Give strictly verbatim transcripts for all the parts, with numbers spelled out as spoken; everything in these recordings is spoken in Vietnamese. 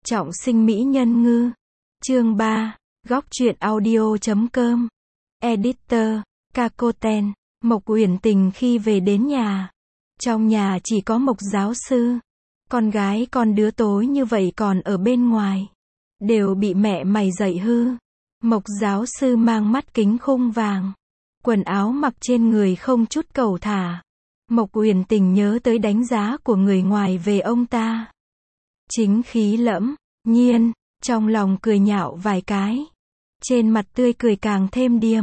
Trọng sinh mỹ nhân ngư. Chương ba. Góc truyện audio chấm com. Editor. Kakoten. Mộc Uyển Tình khi về đến nhà. Trong nhà chỉ có Mộc giáo sư. Con gái con đứa tối như vậy còn ở bên ngoài. Đều bị mẹ mày dạy hư. Mộc giáo sư mang mắt kính khung vàng. Quần áo mặc trên người không chút cầu thả. Mộc Uyển Tình nhớ tới đánh giá của người ngoài về ông ta. Chính khí lẫm, nhiên, trong lòng cười nhạo vài cái. Trên mặt tươi cười càng thêm điềm.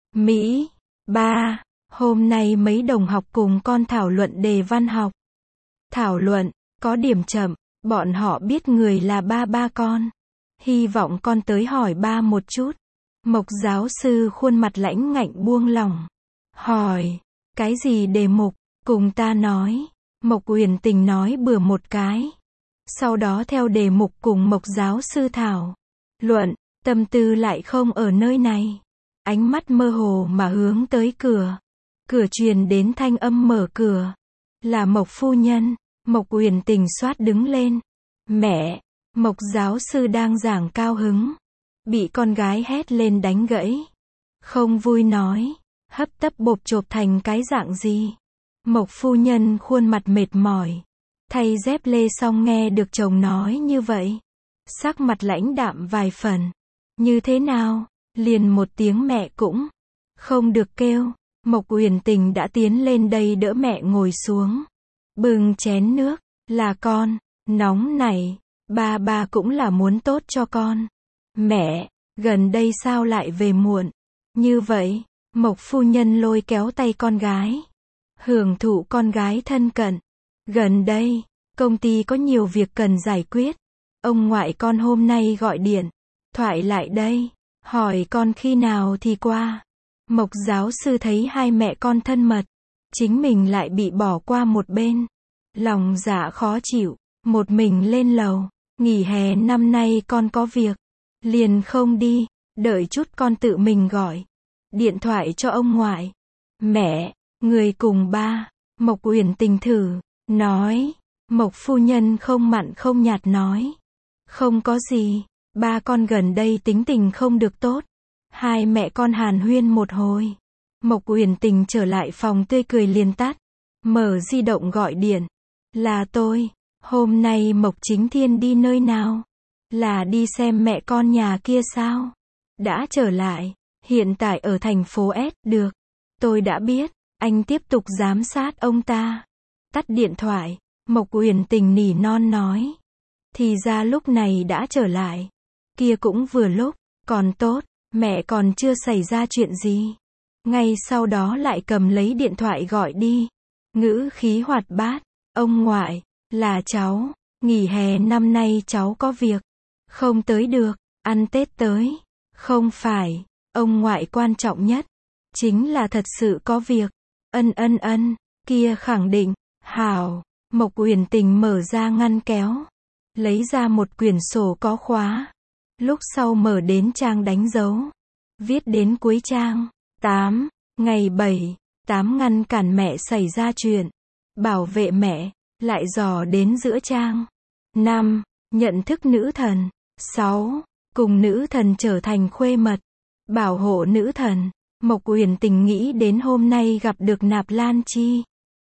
Mỹ, ba, hôm nay mấy đồng học cùng con thảo luận đề văn học. Thảo luận, có điểm chậm, bọn họ biết người là ba ba con. Hy vọng con tới hỏi ba một chút. Mộc giáo sư khuôn mặt lãnh ngạnh buông lỏng. Hỏi, cái gì đề mục, cùng ta nói. Mộc Uyển Tình nói bừa một cái. Sau đó theo đề mục cùng Mộc giáo sư thảo luận, tâm tư lại không ở nơi này. Ánh mắt mơ hồ mà hướng tới cửa. Cửa truyền đến thanh âm mở cửa. Là Mộc phu nhân. Mộc Uyển Tình xoát đứng lên. Mẹ, Mộc giáo sư đang giảng cao hứng. Bị con gái hét lên đánh gãy. Không vui nói, hấp tấp bộp chộp thành cái dạng gì. Mộc phu nhân khuôn mặt mệt mỏi. Thay dép lê xong nghe được chồng nói như vậy. Sắc mặt lãnh đạm vài phần. Như thế nào? Liền một tiếng mẹ cũng không được kêu. Mộc Uyển Tình đã tiến lên đây đỡ mẹ ngồi xuống. Bưng chén nước, là con, nóng này, ba ba cũng là muốn tốt cho con. Mẹ, gần đây sao lại về muộn? Như vậy, Mộc phu nhân lôi kéo tay con gái. Hưởng thụ con gái thân cận. Gần đây, công ty có nhiều việc cần giải quyết. Ông ngoại con hôm nay gọi điện thoại lại đây, hỏi con khi nào thì qua. Mộc giáo sư thấy hai mẹ con thân mật, chính mình lại bị bỏ qua một bên. Lòng dạ khó chịu, một mình lên lầu. Nghỉ hè năm nay con có việc, liền không đi, đợi chút con tự mình gọi điện thoại cho ông ngoại. Mẹ, người cùng ba. Mộc Uyển Tình thử nói. Mộc phu nhân không mặn không nhạt nói. Không có gì, ba con gần đây tính tình không được tốt. Hai mẹ con hàn huyên một hồi. Mộc Uyển Tình trở lại phòng tươi cười liền tắt. Mở di động gọi điện. Là tôi, hôm nay Mộc Chính Thiên đi nơi nào? Là đi xem mẹ con nhà kia sao? Đã trở lại, hiện tại ở thành phố S, được. Tôi đã biết, anh tiếp tục giám sát ông ta. Tắt điện thoại. Mộc Uyển Tình nỉ non nói. Thì ra lúc này đã trở lại. Kia cũng vừa lúc, còn tốt, mẹ còn chưa xảy ra chuyện gì. Ngay sau đó lại cầm lấy điện thoại gọi đi. Ngữ khí hoạt bát. Ông ngoại, là cháu, nghỉ hè năm nay cháu có việc. Không tới được, ăn Tết tới. Không phải, ông ngoại quan trọng nhất. Chính là thật sự có việc. Ân ân ân, kia khẳng định, hảo. Mộc Uyển Tình mở ra ngăn kéo. Lấy ra một quyển sổ có khóa. Lúc sau mở đến trang đánh dấu. Viết đến cuối trang. tám. Ngày bảy. tám ngăn cản mẹ xảy ra chuyện. Bảo vệ mẹ. Lại dò đến giữa trang. năm. Nhận thức nữ thần. sáu. Cùng nữ thần trở thành khuê mật. Bảo hộ nữ thần. Mộc Uyển Tình nghĩ đến hôm nay gặp được Nạp Lan Chi.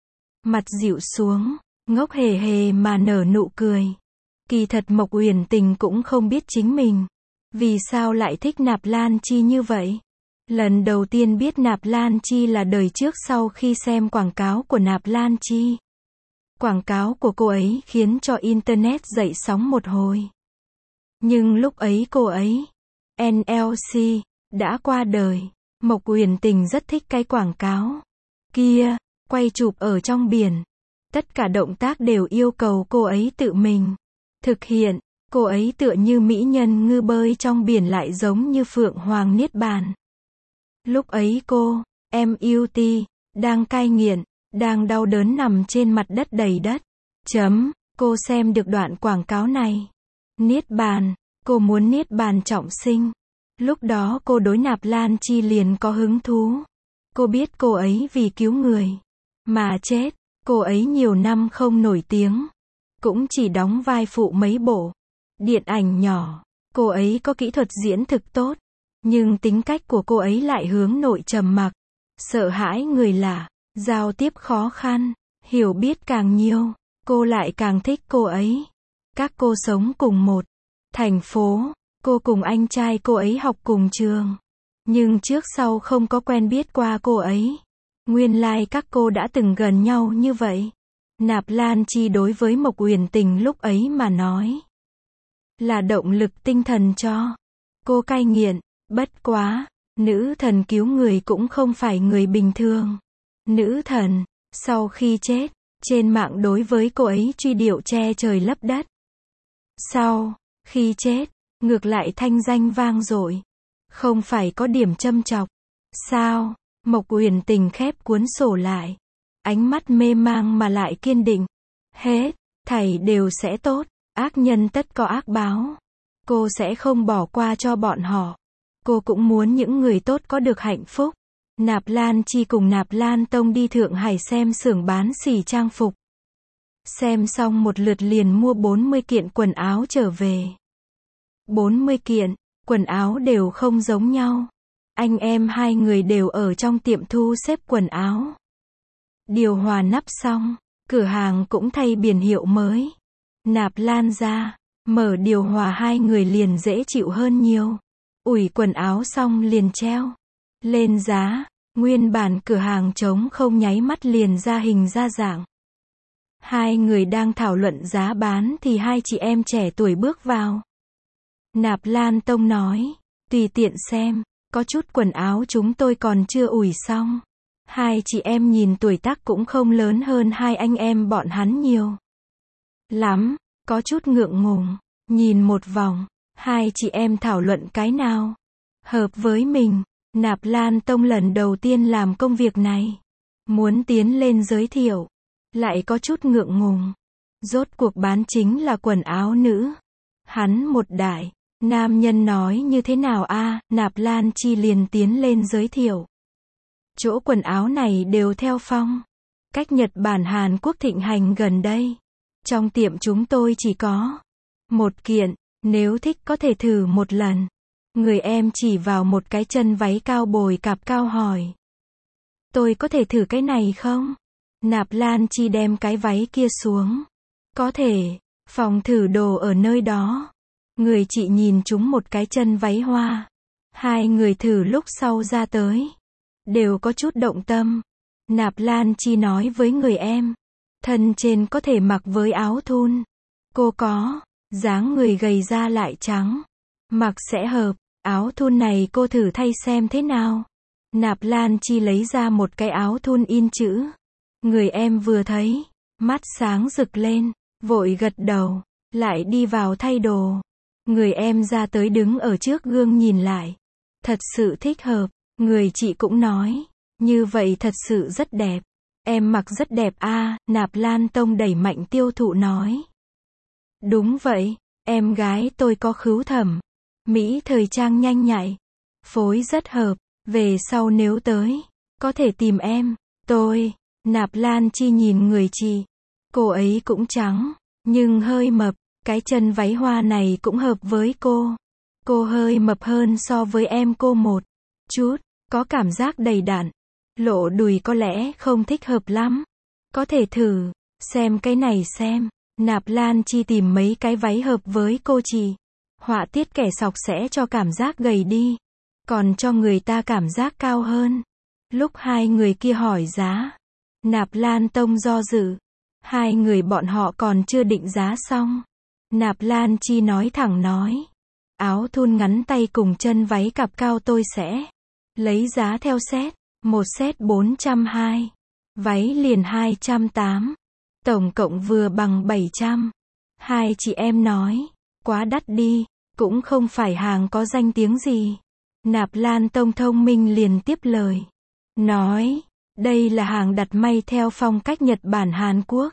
Mặt dịu xuống. Ngốc hề hề mà nở nụ cười. Kỳ thật Mộc Uyển Tình cũng không biết chính mình. Vì sao lại thích Nạp Lan Chi như vậy? Lần đầu tiên biết Nạp Lan Chi là đời trước sau khi xem quảng cáo của Nạp Lan Chi. Quảng cáo của cô ấy khiến cho Internet dậy sóng một hồi. Nhưng lúc ấy cô ấy, en lờ xê, đã qua đời. Mộc Uyển Tình rất thích cái quảng cáo kia, quay chụp ở trong biển. Tất cả động tác đều yêu cầu cô ấy tự mình thực hiện. Cô ấy tựa như mỹ nhân ngư bơi trong biển lại giống như Phượng Hoàng Niết Bàn. Lúc ấy cô, em u tê, đang cai nghiện, đang đau đớn nằm trên mặt đất đầy đất. Chấm, cô xem được đoạn quảng cáo này. Niết Bàn, cô muốn Niết Bàn trọng sinh. Lúc đó cô đối Nạp Lan Chi liền có hứng thú. Cô biết cô ấy vì cứu người mà chết. Cô ấy nhiều năm không nổi tiếng. Cũng chỉ đóng vai phụ mấy bộ. Điện ảnh nhỏ. Cô ấy có kỹ thuật diễn thực tốt. Nhưng tính cách của cô ấy lại hướng nội trầm mặc. Sợ hãi người lạ. Giao tiếp khó khăn. Hiểu biết càng nhiều. Cô lại càng thích cô ấy. Các cô sống cùng một thành phố. Cô cùng anh trai cô ấy học cùng trường. Nhưng trước sau không có quen biết qua cô ấy. Nguyên lai các cô đã từng gần nhau như vậy. Nạp Lan Chi đối với Mộc Uyển Tình lúc ấy mà nói. Là động lực tinh thần cho cô cai nghiện. Bất quá, nữ thần cứu người cũng không phải người bình thường. Nữ thần, sau khi chết, trên mạng đối với cô ấy truy điệu che trời lấp đất. Sau khi chết, ngược lại thanh danh vang dội. Không phải có điểm châm chọc. Sao? Mộc Uyển Tình khép cuốn sổ lại. Ánh mắt mê mang mà lại kiên định. Hết, thảy đều sẽ tốt. Ác nhân tất có ác báo. Cô sẽ không bỏ qua cho bọn họ. Cô cũng muốn những người tốt có được hạnh phúc. Nạp Lan Chi cùng Nạp Lan Tông đi Thượng Hải xem xưởng bán xỉ trang phục. Xem xong một lượt liền mua bốn mươi kiện quần áo trở về. bốn mươi kiện, quần áo đều không giống nhau. Anh em hai người đều ở trong tiệm thu xếp quần áo. Điều hòa nắp xong, cửa hàng cũng thay biển hiệu mới. Nạp Lan ra, mở điều hòa hai người liền dễ chịu hơn nhiều. Ủi quần áo xong liền treo lên giá. Nguyên bản cửa hàng trống không nháy mắt liền ra hình ra dạng. Hai người đang thảo luận giá bán thì hai chị em trẻ tuổi bước vào. Nạp Lan Tông nói, tùy tiện xem, có chút quần áo chúng tôi còn chưa ủi xong. Hai chị em nhìn tuổi tác cũng không lớn hơn hai anh em bọn hắn nhiều lắm, có chút ngượng ngùng. Nhìn một vòng, hai chị em thảo luận cái nào hợp với mình. Nạp Lan Tông lần đầu tiên làm công việc này. Muốn tiến lên giới thiệu. Lại có chút ngượng ngùng. Rốt cuộc bán chính là quần áo nữ. Hắn một đại. Nam nhân nói như thế nào a? Nạp Lan Chi liền tiến lên giới thiệu. Chỗ quần áo này đều theo phong cách Nhật Bản Hàn Quốc thịnh hành gần đây. Trong tiệm chúng tôi chỉ có một kiện. Nếu thích có thể thử một lần. Người em chỉ vào một cái chân váy cao bồi cạp cao hỏi. Tôi có thể thử cái này không? Nạp Lan Chi đem cái váy kia xuống. Có thể, phòng thử đồ ở nơi đó. Người chị nhìn chúng một cái chân váy hoa. Hai người thử lúc sau ra tới. Đều có chút động tâm. Nạp Lan Chi nói với người em. Thân trên có thể mặc với áo thun. Cô có, dáng người gầy da lại trắng. Mặc sẽ hợp. Áo thun này cô thử thay xem thế nào. Nạp Lan Chi lấy ra một cái áo thun in chữ. Người em vừa thấy, mắt sáng rực lên, vội gật đầu, lại đi vào thay đồ. Người em ra tới đứng ở trước gương nhìn lại. Thật sự thích hợp. Người chị cũng nói, như vậy thật sự rất đẹp. Em mặc rất đẹp a. Nạp Lan Tông đẩy mạnh tiêu thụ nói. Đúng vậy, em gái tôi có khứu thẩm. Mỹ thời trang nhanh nhạy. Phối rất hợp. Về sau nếu tới, có thể tìm em. Tôi. Nạp Lan Chi nhìn người chị. Cô ấy cũng trắng, nhưng hơi mập. Cái chân váy hoa này cũng hợp với cô. Cô hơi mập hơn so với em cô một chút. Có cảm giác đầy đặn. Lộ đùi có lẽ không thích hợp lắm. Có thể thử. Xem cái này xem. Nạp Lan Chi tìm mấy cái váy hợp với cô chị. Họa tiết kẻ sọc sẽ cho cảm giác gầy đi. Còn cho người ta cảm giác cao hơn. Lúc hai người kia hỏi giá. Nạp Lan Tông do dự. Hai người bọn họ còn chưa định giá xong. Nạp Lan Chi nói thẳng nói. Áo thun ngắn tay cùng chân váy cặp cao tôi sẽ lấy giá theo set. Một set bốn trăm hai. Váy liền hai trăm tám. Tổng cộng vừa bằng bảy trăm. Hai chị em nói. Quá đắt đi. Cũng không phải hàng có danh tiếng gì. Nạp Lan Tông thông minh liền tiếp lời. Nói. Đây là hàng đặt may theo phong cách Nhật Bản Hàn Quốc.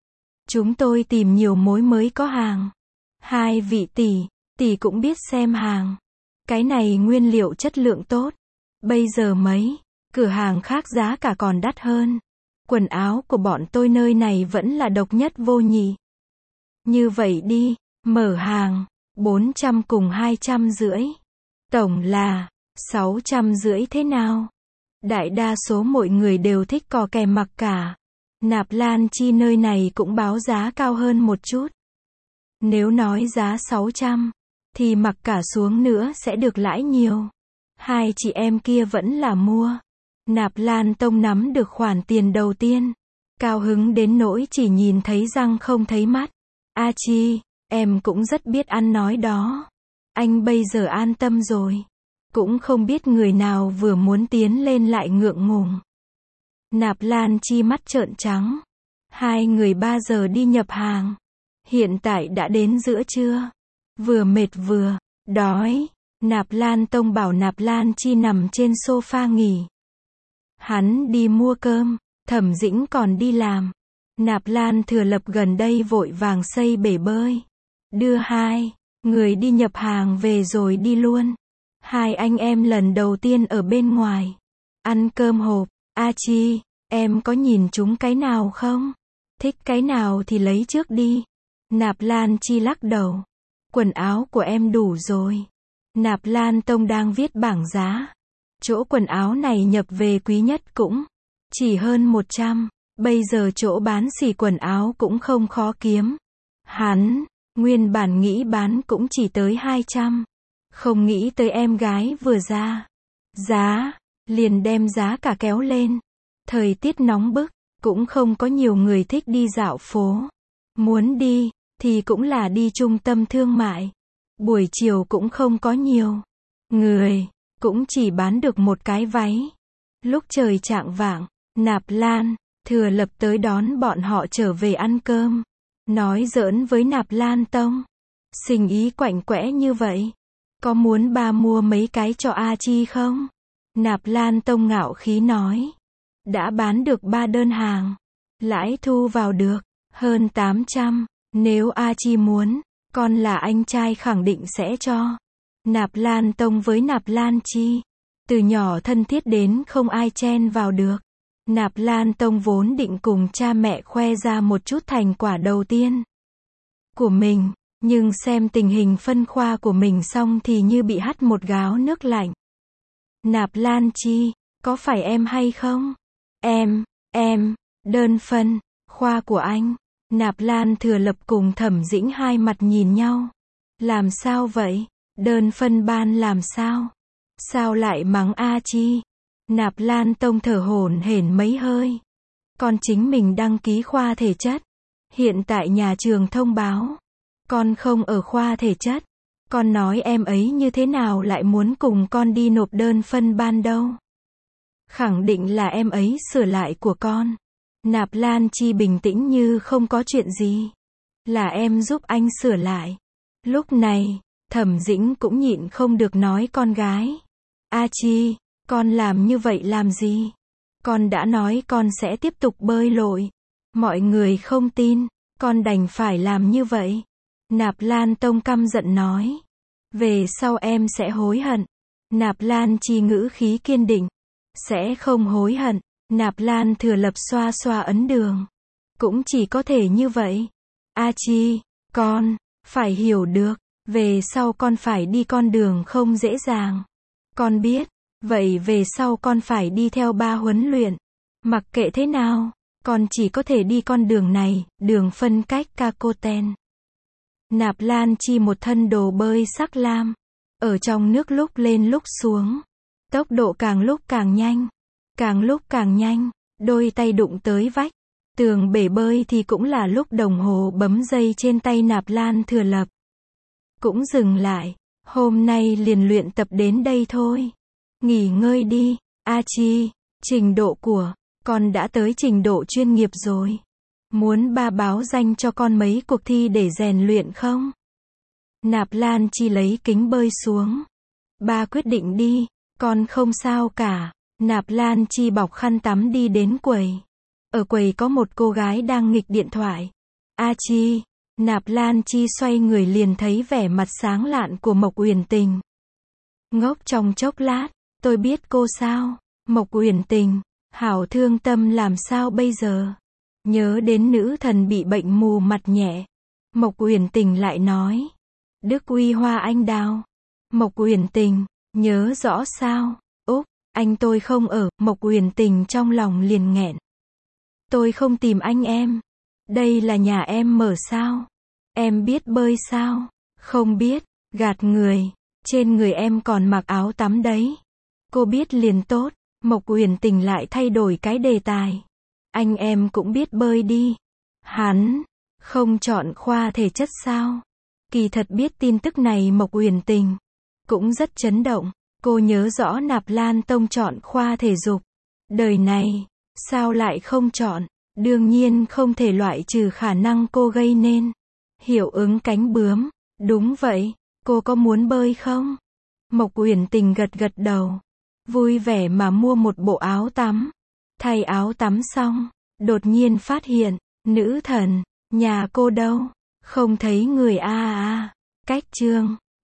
Chúng tôi tìm nhiều mối mới có hàng. Hai vị tỷ, tỷ cũng biết xem hàng. Cái này nguyên liệu chất lượng tốt. Bây giờ mấy cửa hàng khác giá cả còn đắt hơn. Quần áo của bọn tôi nơi này vẫn là độc nhất vô nhị. Như vậy đi, mở hàng, bốn trăm cùng hai trăm rưỡi. Tổng là sáu trăm rưỡi thế nào? Đại đa số mọi người đều thích cò kè mặc cả. Nạp Lan Chi nơi này cũng báo giá cao hơn một chút. Nếu nói giá sáu trăm, thì mặc cả xuống nữa sẽ được lãi nhiều. Hai chị em kia vẫn là mua. Nạp Lan Tông nắm được khoản tiền đầu tiên. Cao hứng đến nỗi chỉ nhìn thấy răng không thấy mắt. A Chi, em cũng rất biết ăn nói đó. Anh bây giờ an tâm rồi. Cũng không biết người nào vừa muốn tiến lên lại ngượng ngùng. Nạp Lan Chi mắt trợn trắng. Hai người ba giờ đi nhập hàng. Hiện tại đã đến giữa trưa. Vừa mệt vừa đói. Nạp Lan Tông bảo Nạp Lan Chi nằm trên sofa nghỉ. Hắn đi mua cơm. Thẩm Dĩnh còn đi làm. Nạp Lan Thừa Lập gần đây vội vàng xây bể bơi. Đưa hai người đi nhập hàng về rồi đi luôn. Hai anh em lần đầu tiên ở bên ngoài. Ăn cơm hộp. A Chi, em có nhìn chúng cái nào không? Thích cái nào thì lấy trước đi. Nạp Lan Chi lắc đầu. Quần áo của em đủ rồi. Nạp Lan Tông đang viết bảng giá. Chỗ quần áo này nhập về quý nhất cũng chỉ hơn một trăm. Bây giờ chỗ bán xỉ quần áo cũng không khó kiếm. Hắn, nguyên bản nghĩ bán cũng chỉ tới hai trăm. Không nghĩ tới em gái vừa ra giá, liền đem giá cả kéo lên. Thời tiết nóng bức, cũng không có nhiều người thích đi dạo phố. Muốn đi, thì cũng là đi trung tâm thương mại. Buổi chiều cũng không có nhiều người, cũng chỉ bán được một cái váy. Lúc trời chạng vạng, Nạp Lan Thừa Lập tới đón bọn họ trở về ăn cơm. Nói giỡn với Nạp Lan Tông. Sinh ý quạnh quẽ như vậy. Có muốn ba mua mấy cái cho A Chi không? Nạp Lan Tông ngạo khí nói. Đã bán được ba đơn hàng. Lãi thu vào được hơn tám trăm. Nếu A Chi muốn, con là anh trai khẳng định sẽ cho. Nạp Lan Tông với Nạp Lan Chi. Từ nhỏ thân thiết đến không ai chen vào được. Nạp Lan Tông vốn định cùng cha mẹ khoe ra một chút thành quả đầu tiên của mình. Nhưng xem tình hình phân khoa của mình xong thì như bị hắt một gáo nước lạnh. Nạp Lan Chi, có phải em hay không? Em, em, đơn phân, khoa của anh. Nạp Lan Thừa Lập cùng Thẩm Dĩnh hai mặt nhìn nhau. Làm sao vậy? Đơn phân ban làm sao? Sao lại mắng A Chi? Nạp Lan Tông thở hổn hển mấy hơi. Con chính mình đăng ký khoa thể chất. Hiện tại nhà trường thông báo. Con không ở khoa thể chất. Con nói em ấy như thế nào lại muốn cùng con đi nộp đơn phân ban đâu. Khẳng định là em ấy sửa lại của con. Nạp Lan Chi bình tĩnh như không có chuyện gì. Là em giúp anh sửa lại. Lúc này, Thẩm Dĩnh cũng nhịn không được nói con gái. A Chi, con làm như vậy làm gì? Con đã nói con sẽ tiếp tục bơi lội. Mọi người không tin, con đành phải làm như vậy. Nạp Lan Tông căm giận nói. Về sau em sẽ hối hận. Nạp Lan Chi ngữ khí kiên định. Sẽ không hối hận. Nạp Lan Thừa Lập xoa xoa ấn đường. Cũng chỉ có thể như vậy. A Chi, con, phải hiểu được. Về sau con phải đi con đường không dễ dàng. Con biết. Vậy về sau con phải đi theo ba huấn luyện. Mặc kệ thế nào, con chỉ có thể đi con đường này, đường phân cách Kakoten. Nạp Lan Chi một thân đồ bơi sắc lam. Ở trong nước lúc lên lúc xuống. Tốc độ càng lúc càng nhanh. Càng lúc càng nhanh. Đôi tay đụng tới vách tường bể bơi thì cũng là lúc đồng hồ bấm dây trên tay Nạp Lan Thừa Lập cũng dừng lại. Hôm nay liền luyện tập đến đây thôi. Nghỉ ngơi đi. A Chi, trình độ của con đã tới trình độ chuyên nghiệp rồi. Muốn ba báo danh cho con mấy cuộc thi để rèn luyện không? Nạp Lan Chi lấy kính bơi xuống. Ba quyết định đi, con không sao cả. Nạp Lan Chi bọc khăn tắm đi đến quầy. Ở quầy có một cô gái đang nghịch điện thoại. A Chi, Nạp Lan Chi xoay người liền thấy vẻ mặt sáng lạn của Mộc Uyển Tình. Ngốc trong chốc lát, tôi biết cô sao? Mộc Uyển Tình, hảo thương tâm làm sao bây giờ? Nhớ đến nữ thần bị bệnh mù mặt nhẹ. Mộc Uyển Tình lại nói. Đức Uy Hoa Anh Đào. Mộc Uyển Tình, nhớ rõ sao? Úc, anh tôi không ở, Mộc Uyển Tình trong lòng liền nghẹn. Tôi không tìm anh em. Đây là nhà em mở sao? Em biết bơi sao? Không biết, gạt người. Trên người em còn mặc áo tắm đấy. Cô biết liền tốt. Mộc Uyển Tình lại thay đổi cái đề tài. Anh em cũng biết bơi đi. Hắn không chọn khoa thể chất sao? Kỳ thật biết tin tức này Mộc Uyển Tình cũng rất chấn động. Cô nhớ rõ Nạp Lan Tông chọn khoa thể dục. Đời này, sao lại không chọn? Đương nhiên không thể loại trừ khả năng cô gây nên hiệu ứng cánh bướm. Đúng vậy, cô có muốn bơi không? Mộc Uyển Tình gật gật đầu. Vui vẻ mà mua một bộ áo tắm. Thay áo tắm xong, đột nhiên phát hiện, nữ thần, nhà cô đâu? Không thấy người a a. Cách chương